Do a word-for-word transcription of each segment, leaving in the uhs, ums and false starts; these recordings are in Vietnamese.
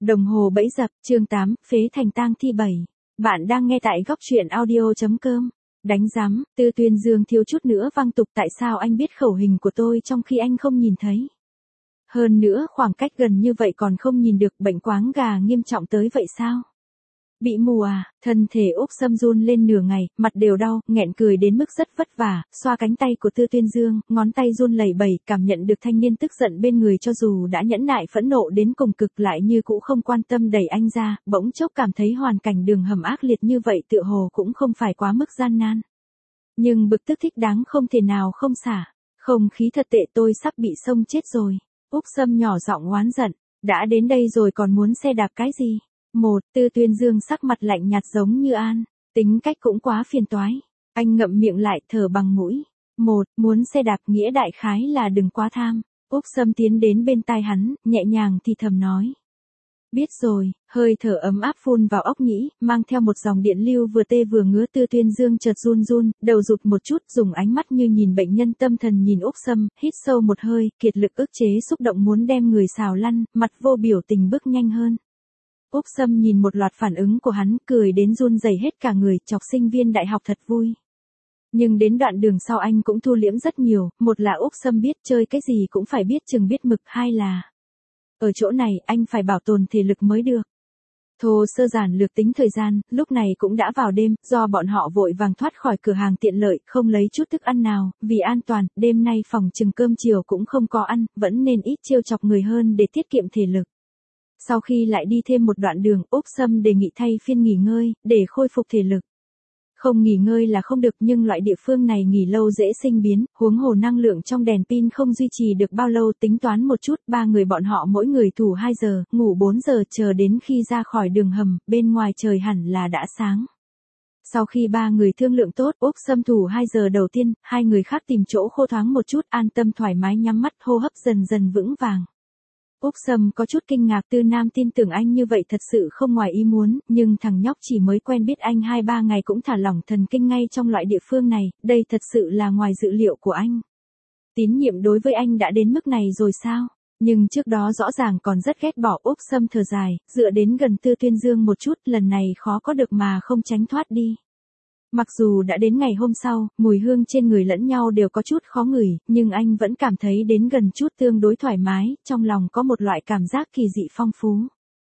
Đồng hồ bẫy dập, chương tám, phế thành tang thi bảy. Bạn đang nghe tại góc truyện audio chấm com. Đánh giám, Tư Tuyên Dương thiếu chút nữa văng tục, tại sao anh biết khẩu hình của tôi trong khi anh không nhìn thấy? Hơn nữa khoảng cách gần như vậy còn không nhìn được, bệnh quáng gà nghiêm trọng tới vậy sao? Bị mù à? Thân thể Úc Sâm run lên nửa ngày, mặt đều đau, nghẹn cười đến mức rất vất vả, xoa cánh tay của Tư Tuyên Dương, ngón tay run lẩy bẩy, cảm nhận được thanh niên tức giận bên người cho dù đã nhẫn nại phẫn nộ đến cùng cực lại như cũ không quan tâm đẩy anh ra, bỗng chốc cảm thấy hoàn cảnh đường hầm ác liệt như vậy tựa hồ cũng không phải quá mức gian nan. Nhưng bực tức thích đáng không thể nào không xả. Không khí thật tệ, tôi sắp bị xông chết rồi. Úc Sâm nhỏ giọng oán giận, đã đến đây rồi còn muốn xe đạp cái gì? Một, Tư Tuyên Dương sắc mặt lạnh nhạt giống như an, tính cách cũng quá phiền toái. Anh ngậm miệng lại, thở bằng mũi. Một, muốn xe đạp nghĩa đại khái là đừng quá tham. Úc Sâm tiến đến bên tai hắn, nhẹ nhàng thì thầm nói. Biết rồi, hơi thở ấm áp phun vào óc nhĩ, mang theo một dòng điện lưu vừa tê vừa ngứa. Tư Tuyên Dương chợt run run, đầu rụt một chút, dùng ánh mắt như nhìn bệnh nhân tâm thần nhìn Úc Sâm, hít sâu một hơi, kiệt lực ức chế xúc động muốn đem người xào lăn, mặt vô biểu tình bước nhanh hơn. Úc Sâm nhìn một loạt phản ứng của hắn, cười đến run rẩy hết cả người, chọc sinh viên đại học thật vui. Nhưng đến đoạn đường sau anh cũng thu liễm rất nhiều, một là Úc Sâm biết chơi cái gì cũng phải biết chừng biết mực, hai là ở chỗ này anh phải bảo tồn thể lực mới được. Thô sơ giản lược tính thời gian, lúc này cũng đã vào đêm, do bọn họ vội vàng thoát khỏi cửa hàng tiện lợi, không lấy chút thức ăn nào, vì an toàn, đêm nay phòng chừng cơm chiều cũng không có ăn, vẫn nên ít trêu chọc người hơn để tiết kiệm thể lực. Sau khi lại đi thêm một đoạn đường, Úc Sâm đề nghị thay phiên nghỉ ngơi, để khôi phục thể lực. Không nghỉ ngơi là không được, nhưng loại địa phương này nghỉ lâu dễ sinh biến, huống hồ năng lượng trong đèn pin không duy trì được bao lâu. Tính toán một chút, ba người bọn họ mỗi người thủ hai giờ, ngủ bốn giờ, chờ đến khi ra khỏi đường hầm, bên ngoài trời hẳn là đã sáng. Sau khi ba người thương lượng tốt, Úc Sâm thủ hai giờ đầu tiên, hai người khác tìm chỗ khô thoáng một chút, an tâm thoải mái nhắm mắt, hô hấp dần dần vững vàng. Úc Sâm có chút kinh ngạc, Tư Nam tin tưởng anh như vậy thật sự không ngoài ý muốn, nhưng thằng nhóc chỉ mới quen biết anh hai ba ngày cũng thả lỏng thần kinh ngay trong loại địa phương này, đây thật sự là ngoài dự liệu của anh. Tín nhiệm đối với anh đã đến mức này rồi sao? Nhưng trước đó rõ ràng còn rất ghét bỏ. Úc Sâm thở dài, dựa đến gần Tư Tuyên Dương một chút, lần này khó có được mà không tránh thoát đi. Mặc dù đã đến ngày hôm sau, mùi hương trên người lẫn nhau đều có chút khó ngửi, nhưng anh vẫn cảm thấy đến gần chút tương đối thoải mái, trong lòng có một loại cảm giác kỳ dị phong phú.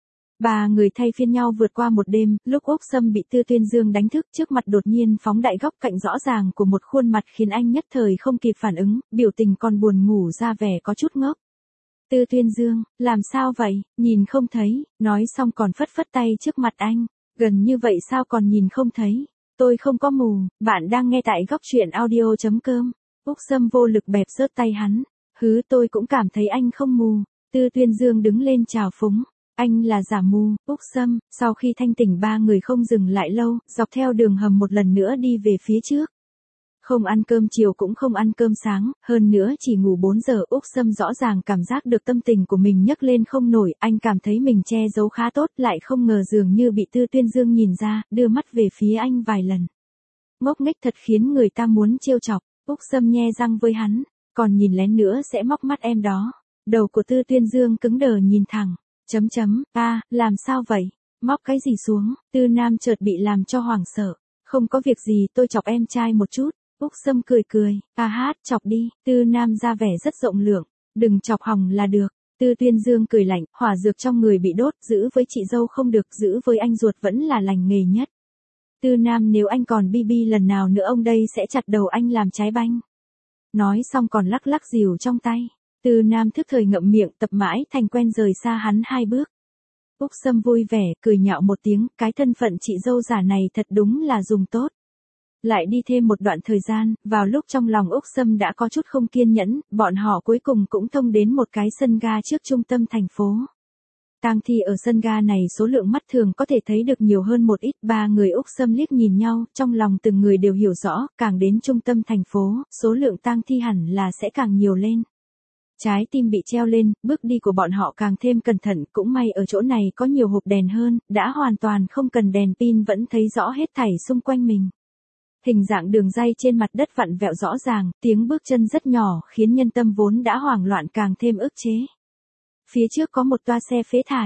Ba người thay phiên nhau vượt qua một đêm, lúc Úc Sâm bị Tư Tuyên Dương đánh thức, trước mặt đột nhiên phóng đại góc cạnh rõ ràng của một khuôn mặt khiến anh nhất thời không kịp phản ứng, biểu tình còn buồn ngủ ra vẻ có chút ngốc. Tư Tuyên Dương, làm sao vậy, nhìn không thấy, nói xong còn phất phất tay trước mặt anh, gần như vậy sao còn nhìn không thấy? Tôi không có mù, bạn đang nghe tại góc truyện audio chấm com. Úc Sâm vô lực bẹp rớt tay hắn. Hứ, tôi cũng cảm thấy anh không mù. Tư Tuyên Dương đứng lên chào phúng. Anh là giả mù. Úc Sâm, sau khi thanh tỉnh ba người không dừng lại lâu, dọc theo đường hầm một lần nữa đi về phía trước. Không ăn cơm chiều cũng không ăn cơm sáng, hơn nữa chỉ ngủ bốn giờ. Úc Sâm rõ ràng cảm giác được tâm tình của mình nhấc lên không nổi, anh cảm thấy mình che giấu khá tốt, lại không ngờ dường như bị Tư Tuyên Dương nhìn ra, đưa mắt về phía anh vài lần. Ngốc nghếch thật khiến người ta muốn trêu chọc. Úc Sâm nhe răng với hắn, còn nhìn lén nữa sẽ móc mắt em đó. Đầu của Tư Tuyên Dương cứng đờ nhìn thẳng, chấm chấm, a, à, làm sao vậy? Móc cái gì xuống? Tư Nam chợt bị làm cho hoảng sợ. Không có việc gì, tôi chọc em trai một chút. Úc Sâm cười cười, ca hát, chọc đi. Tư Nam ra vẻ rất rộng lượng, đừng chọc hỏng là được. Tư Tuyên Dương cười lạnh, hỏa dược trong người bị đốt, giữ với chị dâu không được, giữ với anh ruột vẫn là lành nghề nhất. Tư Nam, nếu anh còn bi bi lần nào nữa ông đây sẽ chặt đầu anh làm trái banh. Nói xong còn lắc lắc rìu trong tay. Tư Nam thức thời ngậm miệng, tập mãi thành quen rời xa hắn hai bước. Úc Sâm vui vẻ, cười nhạo một tiếng, cái thân phận chị dâu giả này thật đúng là dùng tốt. Lại đi thêm một đoạn thời gian, vào lúc trong lòng Úc Sâm đã có chút không kiên nhẫn, bọn họ cuối cùng cũng thông đến một cái sân ga trước trung tâm thành phố. Tang thi ở sân ga này số lượng mắt thường có thể thấy được nhiều hơn một ít. Ba người Úc Sâm liếc nhìn nhau, trong lòng từng người đều hiểu rõ, càng đến trung tâm thành phố, số lượng tang thi hẳn là sẽ càng nhiều lên. Trái tim bị treo lên, bước đi của bọn họ càng thêm cẩn thận, cũng may ở chỗ này có nhiều hộp đèn hơn, đã hoàn toàn không cần đèn pin vẫn thấy rõ hết thảy xung quanh mình. Hình dạng đường ray trên mặt đất vặn vẹo rõ ràng, tiếng bước chân rất nhỏ, khiến nhân tâm vốn đã hoảng loạn càng thêm ức chế. Phía trước có một toa xe phế thải.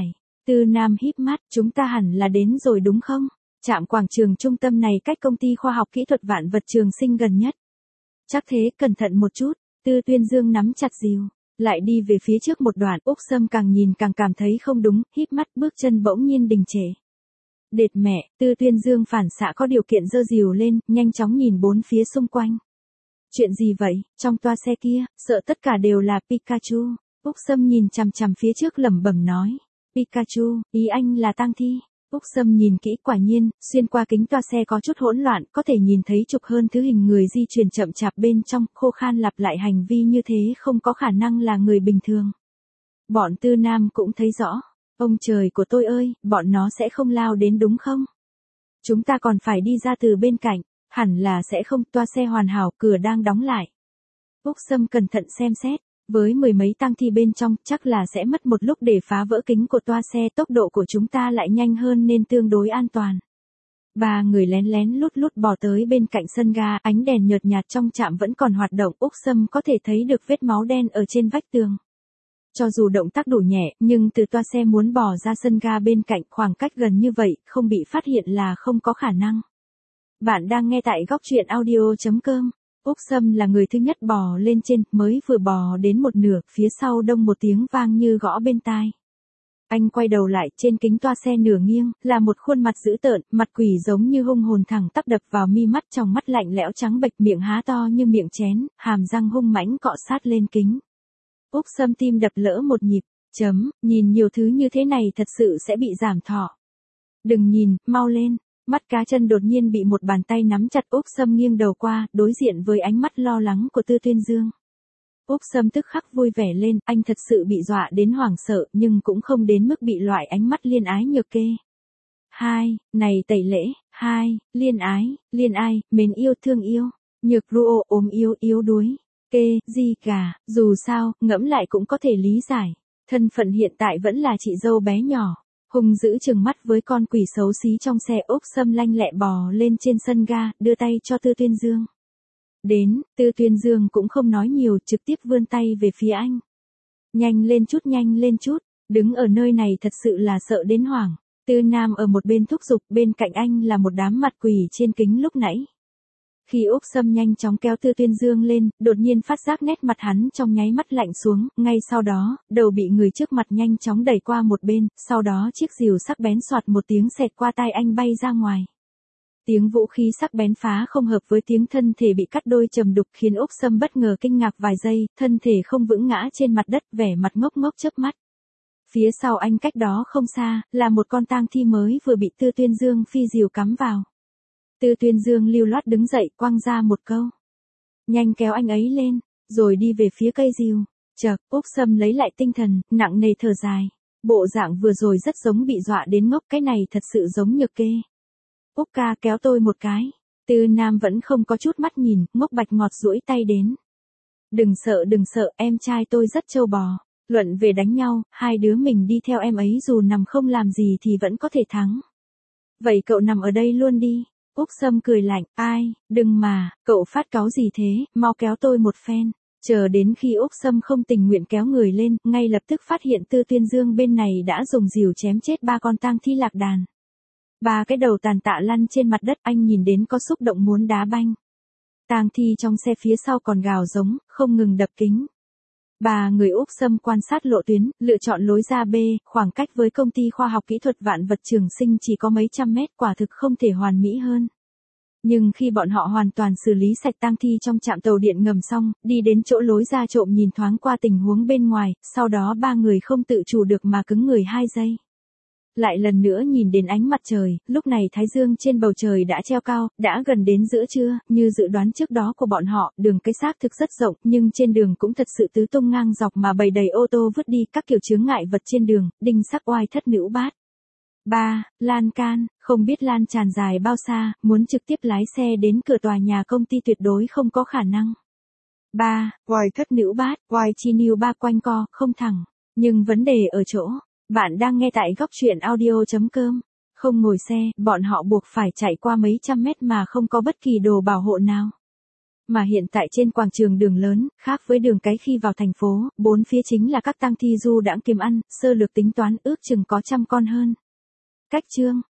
Tư Nam híp mắt, chúng ta hẳn là đến rồi đúng không? Trạm quảng trường trung tâm này cách công ty khoa học kỹ thuật vạn vật Trường Sinh gần nhất. Chắc thế, cẩn thận một chút. Tư Tuyên Dương nắm chặt rìu, lại đi về phía trước một đoạn. Úc Sâm càng nhìn càng cảm thấy không đúng, híp mắt, bước chân bỗng nhiên đình trệ. Đệt mẹ, Tư Tuyên Dương phản xạ có điều kiện giơ rìu lên, nhanh chóng nhìn bốn phía xung quanh. Chuyện gì vậy, trong toa xe kia, sợ tất cả đều là Pikachu. Úc Sâm nhìn chằm chằm phía trước lẩm bẩm nói. Pikachu, ý anh là tang thi. Úc Sâm nhìn kỹ, quả nhiên, xuyên qua kính toa xe có chút hỗn loạn, có thể nhìn thấy chục hơn thứ hình người di chuyển chậm chạp bên trong, khô khan lặp lại hành vi như thế không có khả năng là người bình thường. Bọn Tư Nam cũng thấy rõ. Ông trời của tôi ơi, bọn nó sẽ không lao đến đúng không? Chúng ta còn phải đi ra từ bên cạnh, hẳn là sẽ không, toa xe hoàn hảo, cửa đang đóng lại. Úc Sâm cẩn thận xem xét. Với mười mấy tang thi bên trong, chắc là sẽ mất một lúc để phá vỡ kính của toa xe, tốc độ của chúng ta lại nhanh hơn nên tương đối an toàn. Ba người lén lén lút lút bò tới bên cạnh sân ga, ánh đèn nhợt nhạt trong trạm vẫn còn hoạt động, Úc Sâm có thể thấy được vết máu đen ở trên vách tường. Cho dù động tác đủ nhẹ, nhưng từ toa xe muốn bò ra sân ga bên cạnh khoảng cách gần như vậy, không bị phát hiện là không có khả năng. Bạn đang nghe tại góc truyện audio chấm com. Úc Sâm là người thứ nhất bò lên trên, mới vừa bò đến một nửa, phía sau đông một tiếng vang như gõ bên tai. Anh quay đầu lại, trên kính toa xe nửa nghiêng, là một khuôn mặt dữ tợn, mặt quỷ giống như hung hồn thẳng tắp đập vào mi mắt, trong mắt lạnh lẽo trắng bệch, miệng há to như miệng chén, hàm răng hung mãnh cọ sát lên kính. Úc Sâm tim đập lỡ một nhịp, chấm, nhìn nhiều thứ như thế này thật sự sẽ bị giảm thọ. Đừng nhìn, mau lên. Mắt cá chân đột nhiên bị một bàn tay nắm chặt. Úc Sâm nghiêng đầu qua, đối diện với ánh mắt lo lắng của Tư Tuyên Dương. Úc Sâm tức khắc vui vẻ lên, anh thật sự bị dọa đến hoảng sợ, nhưng cũng không đến mức bị loại ánh mắt liên ái nhược kê. Hai, này tẩy lễ, hai, liên ái, liên ai, mến yêu thương yêu, nhược ruo ốm yếu yếu đuối, kê, gì cả, dù sao, ngẫm lại cũng có thể lý giải. Thân phận hiện tại vẫn là chị dâu bé nhỏ. Hùng giữ chừng mắt với con quỷ xấu xí trong xe. Úc Sâm lanh lẹ bò lên trên sân ga, đưa tay cho Tư Tuyên Dương. Đến, Tư Tuyên Dương cũng không nói nhiều, trực tiếp vươn tay về phía anh. Nhanh lên chút, nhanh lên chút, đứng ở nơi này thật sự là sợ đến hoảng. Tư Nam ở một bên thúc giục, bên cạnh anh là một đám mặt quỷ trên kính lúc nãy. Khi Úc Sâm nhanh chóng kéo Tư Tuyên Dương lên, đột nhiên phát giác nét mặt hắn trong nháy mắt lạnh xuống, ngay sau đó, đầu bị người trước mặt nhanh chóng đẩy qua một bên, sau đó chiếc rìu sắc bén soạt một tiếng xẹt qua tai anh bay ra ngoài. Tiếng vũ khí sắc bén phá không hợp với tiếng thân thể bị cắt đôi trầm đục khiến Úc Sâm bất ngờ kinh ngạc vài giây, thân thể không vững ngã trên mặt đất, vẻ mặt ngốc ngốc chớp mắt. Phía sau anh cách đó không xa, là một con tang thi mới vừa bị Tư Tuyên Dương phi rìu cắm vào. Tư Tuyên Dương lưu loát đứng dậy, quăng ra một câu. Nhanh kéo anh ấy lên, rồi đi về phía cây rìu. Chợt, Úc Sâm lấy lại tinh thần, nặng nề thở dài. Bộ dạng vừa rồi rất giống bị dọa đến ngốc, cái này thật sự giống nhược kê. Úc ca kéo tôi một cái. Tư Nam vẫn không có chút mắt nhìn, ngốc bạch ngọt duỗi tay đến. Đừng sợ đừng sợ, em trai tôi rất trâu bò. Luận về đánh nhau, hai đứa mình đi theo em ấy dù nằm không làm gì thì vẫn có thể thắng. Vậy cậu nằm ở đây luôn đi. Úc Sâm cười lạnh, ai, đừng mà, cậu phát cáu gì thế, mau kéo tôi một phen. Chờ đến khi Úc Sâm không tình nguyện kéo người lên, ngay lập tức phát hiện Tư Tuyên Dương bên này đã dùng rìu chém chết ba con tang thi lạc đàn. Ba cái đầu tàn tạ lăn trên mặt đất, anh nhìn đến có xúc động muốn đá banh. Tang thi trong xe phía sau còn gào giống, không ngừng đập kính. Ba người Úc Sâm quan sát lộ tuyến, lựa chọn lối ra B, khoảng cách với công ty khoa học kỹ thuật vạn vật Trường Sinh chỉ có mấy trăm mét, quả thực không thể hoàn mỹ hơn. Nhưng khi bọn họ hoàn toàn xử lý sạch tang thi trong trạm tàu điện ngầm xong, đi đến chỗ lối ra trộm nhìn thoáng qua tình huống bên ngoài, sau đó ba người không tự chủ được mà cứng người hai giây. Lại lần nữa nhìn đến ánh mặt trời, lúc này thái dương trên bầu trời đã treo cao, đã gần đến giữa trưa, như dự đoán trước đó của bọn họ, đường cái xác thực rất rộng, nhưng trên đường cũng thật sự tứ tung ngang dọc mà bày đầy ô tô vứt đi các kiểu chướng ngại vật trên đường, đinh sắc oai thất nữ bát. ba. Lan can, không biết lan tràn dài bao xa, muốn trực tiếp lái xe đến cửa tòa nhà công ty tuyệt đối không có khả năng. ba. Oai thất nữ bát, oai chi niu ba quanh co, không thẳng, nhưng vấn đề ở chỗ. Bạn đang nghe tại góc truyện audio chấm com. Không ngồi xe, bọn họ buộc phải chạy qua mấy trăm mét mà không có bất kỳ đồ bảo hộ nào. Mà hiện tại trên quảng trường đường lớn, khác với đường cái khi vào thành phố, bốn phía chính là các tang thi du đãng kiếm ăn, sơ lược tính toán ước chừng có trăm con hơn. Cách chương